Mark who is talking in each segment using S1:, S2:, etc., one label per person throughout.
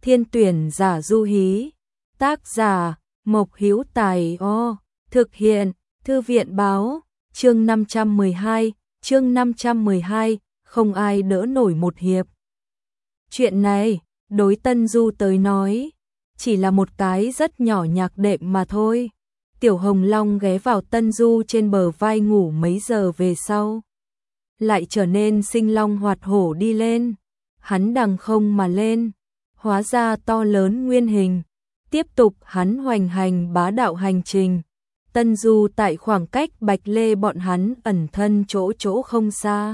S1: Thiên tuyển giả Du Hí. Tác giả Mộc Hữu Tài. Thực hiện Thư viện báo. Chương 512, không ai đỡ nổi một hiệp. Chuyện này, đối Tân Du tới nói, chỉ là một cái rất nhỏ nhạc đệm mà thôi. Tiểu Hồng Long ghé vào Tân Du trên bờ vai ngủ mấy giờ về sau, lại trở nên sinh long hoạt hổ đi lên. Hắn đằng không mà lên, hóa ra to lớn nguyên hình, tiếp tục hắn hoành hành bá đạo hành trình. Tân Du tại khoảng cách Bạch Lê bọn hắn ẩn thân chỗ không xa,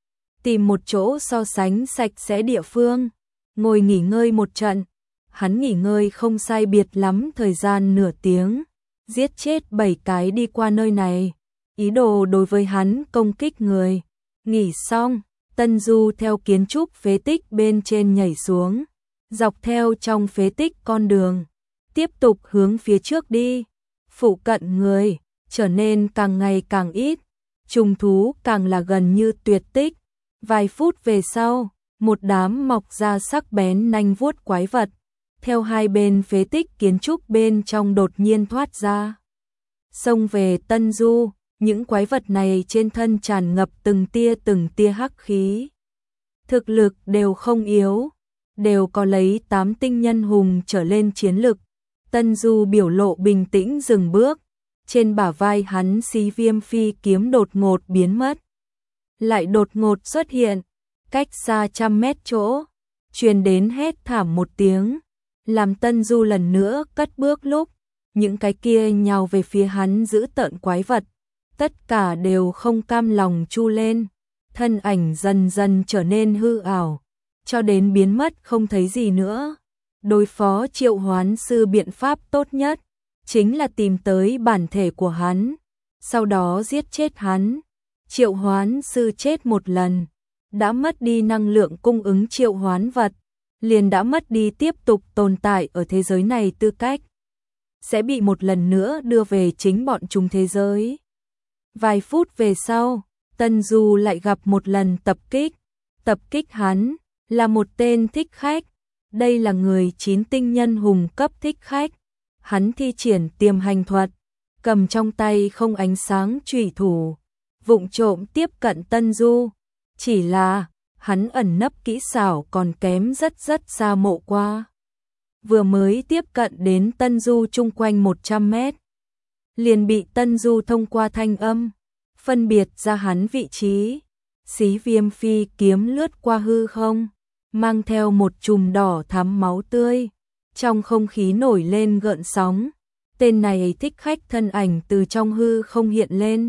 S1: tìm một chỗ so sánh sạch sẽ địa phương, ngồi nghỉ ngơi một trận. Hắn nghỉ ngơi không sai biệt lắm thời gian nửa tiếng, giết chết 7 cái đi qua nơi này, ý đồ đối với hắn công kích người. Nghỉ xong, Tân Du theo kiến trúc phế tích bên trên nhảy xuống, dọc theo trong phế tích con đường, tiếp tục hướng phía trước đi. Phụ cận người trở nên càng ngày càng ít, trùng thú càng là gần như tuyệt tích. Vài phút về sau, một đám mọc ra sắc bén nanh vuốt quái vật theo hai bên phế tích kiến trúc bên trong đột nhiên thoát ra, xông về Tân Du. Những quái vật này trên thân tràn ngập từng tia hắc khí, thực lực đều không yếu, đều có lấy 8 tinh nhân hùng trở lên chiến lực. Tân Du biểu lộ bình tĩnh dừng bước, trên bả vai hắn Xí Viêm Phi kiếm đột ngột biến mất, lại đột ngột xuất hiện, cách xa 100 mét chỗ, truyền đến hét thảm một tiếng, làm Tân Du lần nữa cất bước lúc, những cái kia nhào về phía hắn giữ tợn quái vật, tất cả đều không cam lòng chu lên, thân ảnh dần dần trở nên hư ảo, cho đến biến mất không thấy gì nữa. Đối phó triệu hoán sư biện pháp tốt nhất chính là tìm tới bản thể của hắn, sau đó giết chết hắn. Triệu hoán sư chết một lần, đã mất đi năng lượng cung ứng triệu hoán vật, liền đã mất đi tiếp tục tồn tại ở thế giới này tư cách, sẽ bị một lần nữa đưa về chính bọn chúng thế giới. Vài phút về sau, Tân Du lại gặp một lần tập kích hắn là một tên thích khách. Đây là người 9 tinh nhân hùng cấp thích khách. Hắn thi triển tiềm hành thuật, cầm trong tay không ánh sáng chủy thủ, vụng trộm tiếp cận Tân Du. Chỉ là hắn ẩn nấp kỹ xảo còn kém rất xa mộ qua. Vừa mới tiếp cận đến Tân Du chung quanh 100 mét, liền bị Tân Du thông qua thanh âm phân biệt ra hắn vị trí. Xí Viêm Phi kiếm lướt qua hư không, mang theo một chùm đỏ thắm máu tươi, trong không khí nổi lên gợn sóng. Tên này thích khách thân ảnh từ trong hư không hiện lên,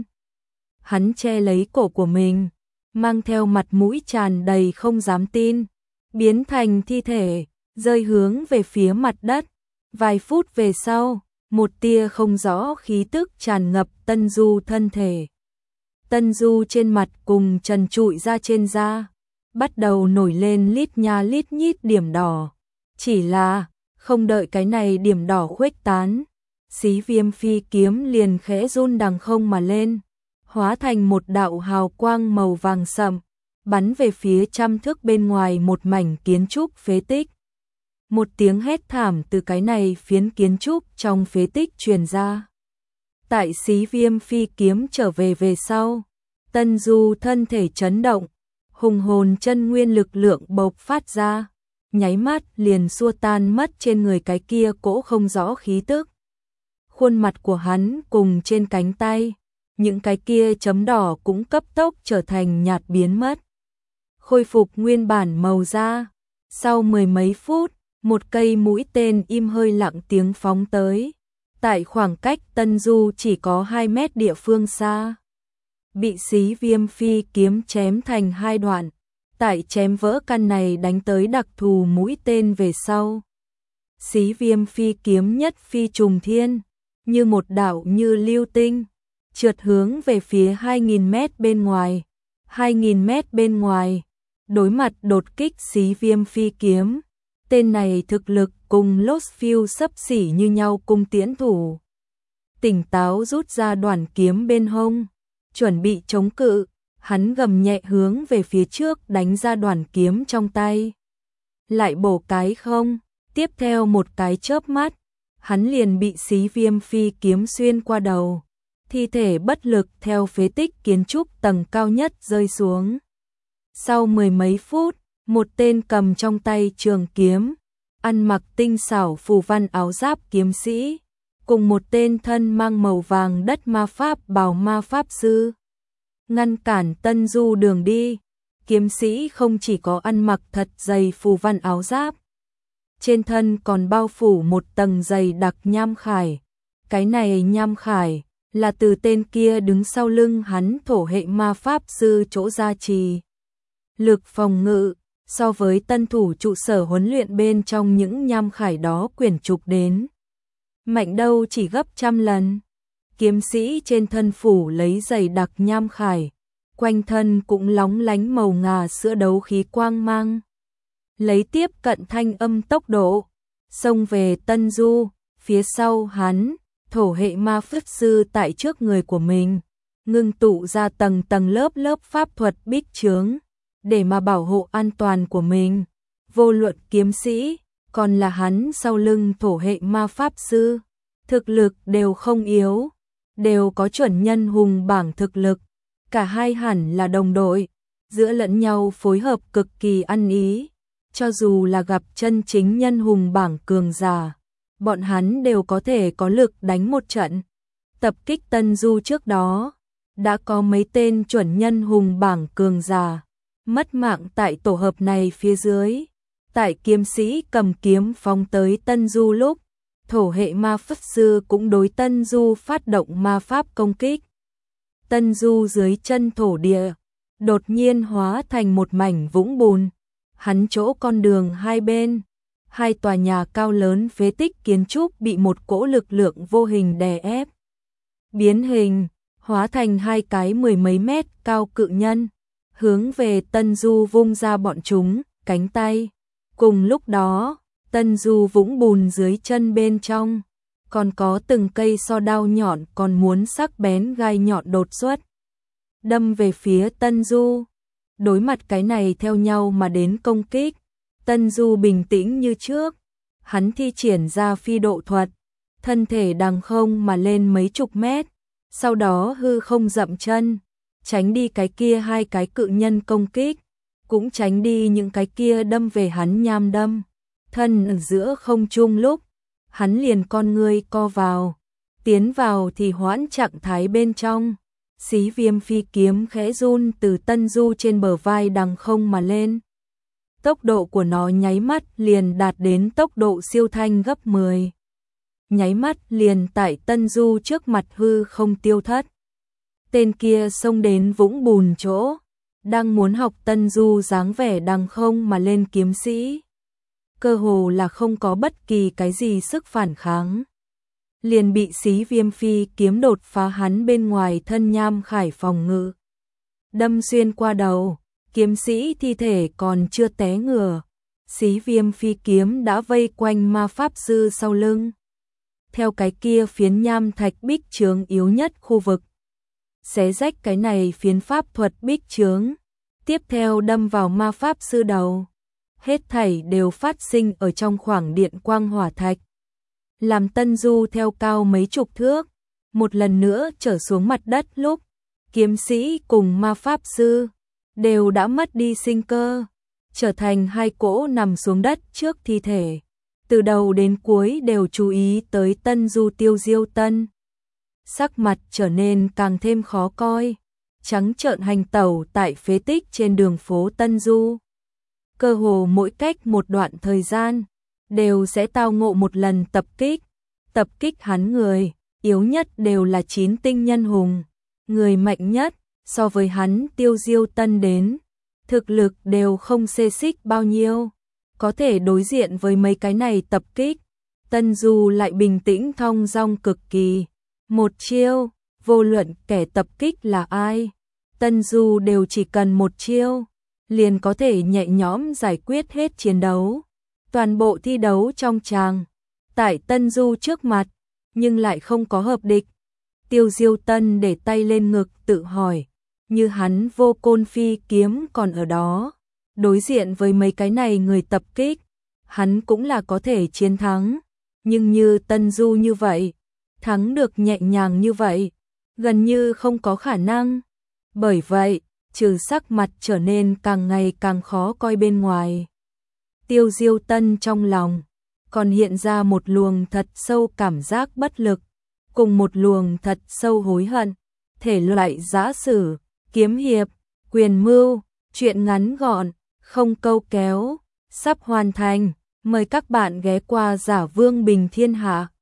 S1: hắn che lấy cổ của mình, mang theo mặt mũi tràn đầy không dám tin, biến thành thi thể, rơi hướng về phía mặt đất. Vài phút về sau, một tia không rõ khí tức tràn ngập Tân Du thân thể. Tân Du trên mặt cùng trần trụi ra trên da, bắt đầu nổi lên lít nha lít nhít điểm đỏ. Chỉ là, không đợi cái này điểm đỏ khuếch tán, Xí Viêm Phi kiếm liền khẽ run đằng không mà lên, hóa thành một đạo hào quang màu vàng sậm, bắn về phía 100 thước bên ngoài một mảnh kiến trúc phế tích. Một tiếng hét thảm từ cái này phiến kiến trúc trong phế tích truyền ra. Tại Xí Viêm Phi kiếm trở về sau, Tân Du thân thể chấn động, hùng hồn chân nguyên lực lượng bộc phát ra, nháy mắt liền xua tan mất trên người cái kia cỗ không rõ khí tức. Khuôn mặt của hắn cùng trên cánh tay, những cái kia chấm đỏ cũng cấp tốc trở thành nhạt biến mất, khôi phục nguyên bản màu da. Sau 10 mấy phút, một cây mũi tên im hơi lặng tiếng phóng tới, tại khoảng cách Tân Du chỉ có 2 mét địa phương xa, bị Xí Viêm Phi kiếm chém thành 2 đoạn. Tại chém vỡ căn này đánh tới đặc thù mũi tên về sau, Xí Viêm Phi kiếm nhất phi trùng thiên, như một đạo như lưu tinh, trượt hướng về phía 2000 mét bên ngoài. 2000 mét bên ngoài, đối mặt đột kích Xí Viêm Phi kiếm, tên này thực lực cùng Lostfield xấp xỉ như nhau cung tiễn thủ. Tỉnh táo rút ra đoản kiếm bên hông, chuẩn bị chống cự, hắn gầm nhẹ hướng về phía trước đánh ra đoản kiếm trong tay. Lại bổ cái không, Tiếp theo một cái chớp mắt, hắn liền bị Xí Viêm phi kiếm xuyên qua đầu, thi thể bất lực theo phế tích kiến trúc tầng cao nhất rơi xuống. Sau mười mấy phút, một tên cầm trong tay trường kiếm, ăn mặc tinh xảo phù văn áo giáp kiếm sĩ, cùng một tên thân mang màu vàng đất ma pháp bào ma pháp sư, ngăn cản Tân Du đường đi. Kiếm sĩ không chỉ có ăn mặc thật dày phù văn áo giáp, trên thân còn bao phủ một tầng dày đặc nham khải. Cái này nham khải là từ tên kia đứng sau lưng hắn thổ hệ ma pháp sư chỗ gia trì. Lực phòng ngự so với tân thủ trụ sở huấn luyện bên trong những nham khải đó quyển trục đến, mạnh đâu chỉ gấp trăm lần. Kiếm sĩ trên thân phủ lấy dày đặc nham khải, quanh thân cũng lóng lánh màu ngà sữa đấu khí quang mang. Lấy tiếp cận thanh âm tốc độ, xông về Tân Du, phía sau hắn, thổ hệ ma pháp sư tại trước người của mình, ngưng tụ ra tầng tầng lớp lớp pháp thuật bích chướng, để mà bảo hộ an toàn của mình. Vô luận kiếm sĩ, còn là hắn sau lưng thổ hệ ma pháp sư, thực lực đều không yếu, đều có chuẩn nhân hùng bảng thực lực. Cả hai hẳn là đồng đội, giữa lẫn nhau phối hợp cực kỳ ăn ý. Cho dù là gặp chân chính nhân hùng bảng cường giả, bọn hắn đều có thể có lực đánh một trận. Tập kích Tân Du trước đó, đã có mấy tên chuẩn nhân hùng bảng cường giả mất mạng tại tổ hợp này phía dưới. Tại kiếm sĩ cầm kiếm phóng tới Tân Du lúc, thổ hệ ma pháp sư cũng đối Tân Du phát động ma pháp công kích. Tân Du dưới chân thổ địa đột nhiên hóa thành một mảnh vũng bùn. Hắn chỗ con đường hai bên, hai tòa nhà cao lớn phế tích kiến trúc bị một cỗ lực lượng vô hình đè ép, biến hình, hóa thành hai cái mười mấy mét cao cự nhân, hướng về Tân Du vung ra bọn chúng cánh tay. Cùng lúc đó, Tân Du vũng bùn dưới chân bên trong, còn có từng cây so đao nhọn còn muốn sắc bén gai nhọn đột xuất, đâm về phía Tân Du. Đối mặt cái này theo nhau mà đến công kích, Tân Du bình tĩnh như trước, hắn thi triển ra phi độ thuật, thân thể đằng không mà lên mấy chục mét, sau đó hư không dậm chân, tránh đi cái kia hai cái cự nhân công kích, cũng tránh đi những cái kia đâm về hắn nham đâm. Thân ở giữa không trung lúc, hắn liền con ngươi co vào, tiến vào thì hoãn trạng thái bên trong. Xí Viêm phi kiếm khẽ run từ Tân Du trên bờ vai đằng không mà lên. Tốc độ của nó nháy mắt liền đạt đến tốc độ siêu thanh gấp 10. Nháy mắt liền tại Tân Du trước mặt hư không tiêu thất. Tên kia xông đến vũng bùn chỗ, đang muốn học Tân Du dáng vẻ đằng không mà lên kiếm sĩ. Cơ hồ là không có bất kỳ cái gì sức phản kháng. Liền bị Xí Viêm phi kiếm đột phá hắn bên ngoài thân nham khải phòng ngự, đâm xuyên qua đầu. Kiếm sĩ thi thể còn chưa té ngửa, Xí Viêm phi kiếm đã vây quanh ma pháp sư sau lưng, theo cái kia phiến nham thạch bích chướng yếu nhất khu vực, xé rách cái này phiến pháp thuật bích chướng, tiếp theo đâm vào ma pháp sư đầu. Hết thảy đều phát sinh ở trong khoảng điện quang hỏa thạch, làm Tân Du theo cao mấy chục thước, một lần nữa trở xuống mặt đất lúc, kiếm sĩ cùng ma pháp sư đều đã mất đi sinh cơ, trở thành hai cỗ nằm xuống đất trước thi thể. Từ đầu đến cuối đều chú ý tới Tân Du Tiêu Diêu Tân, sắc mặt trở nên càng thêm khó coi, trắng trợn hành tẩu tại phế tích trên đường phố Tân Du. Cơ hồ mỗi cách một đoạn thời gian, đều sẽ tao ngộ một lần tập kích hắn người, yếu nhất đều là 9 tinh nhân hùng, người mạnh nhất, so với hắn Tiêu Diêu Tân đến, thực lực đều không xê xích bao nhiêu, có thể đối diện với mấy cái này tập kích. Tân Du lại bình tĩnh thong dong cực kỳ, một chiêu, vô luận kẻ tập kích là ai, Tân Du đều chỉ cần một chiêu, liền có thể nhẹ nhõm giải quyết hết chiến đấu. Toàn bộ thi đấu trong tràng, tại Tân Du trước mặt, nhưng lại không có hợp địch. Tiêu Diêu Tân để tay lên ngực tự hỏi, như hắn vô côn phi kiếm còn ở đó, đối diện với mấy cái này người tập kích, hắn cũng là có thể chiến thắng, nhưng như Tân Du như vậy, thắng được nhẹ nhàng như vậy, gần như không có khả năng. Bởi vậy, trừ sắc mặt trở nên càng ngày càng khó coi bên ngoài, Tiêu Diêu Tân trong lòng còn hiện ra một luồng thật sâu cảm giác bất lực, cùng một luồng thật sâu hối hận. Thể loại giã sử, kiếm hiệp, quyền mưu, truyện ngắn gọn, không câu kéo, sắp hoàn thành. Mời các bạn ghé qua Giả Vương Bình Thiên Hạ.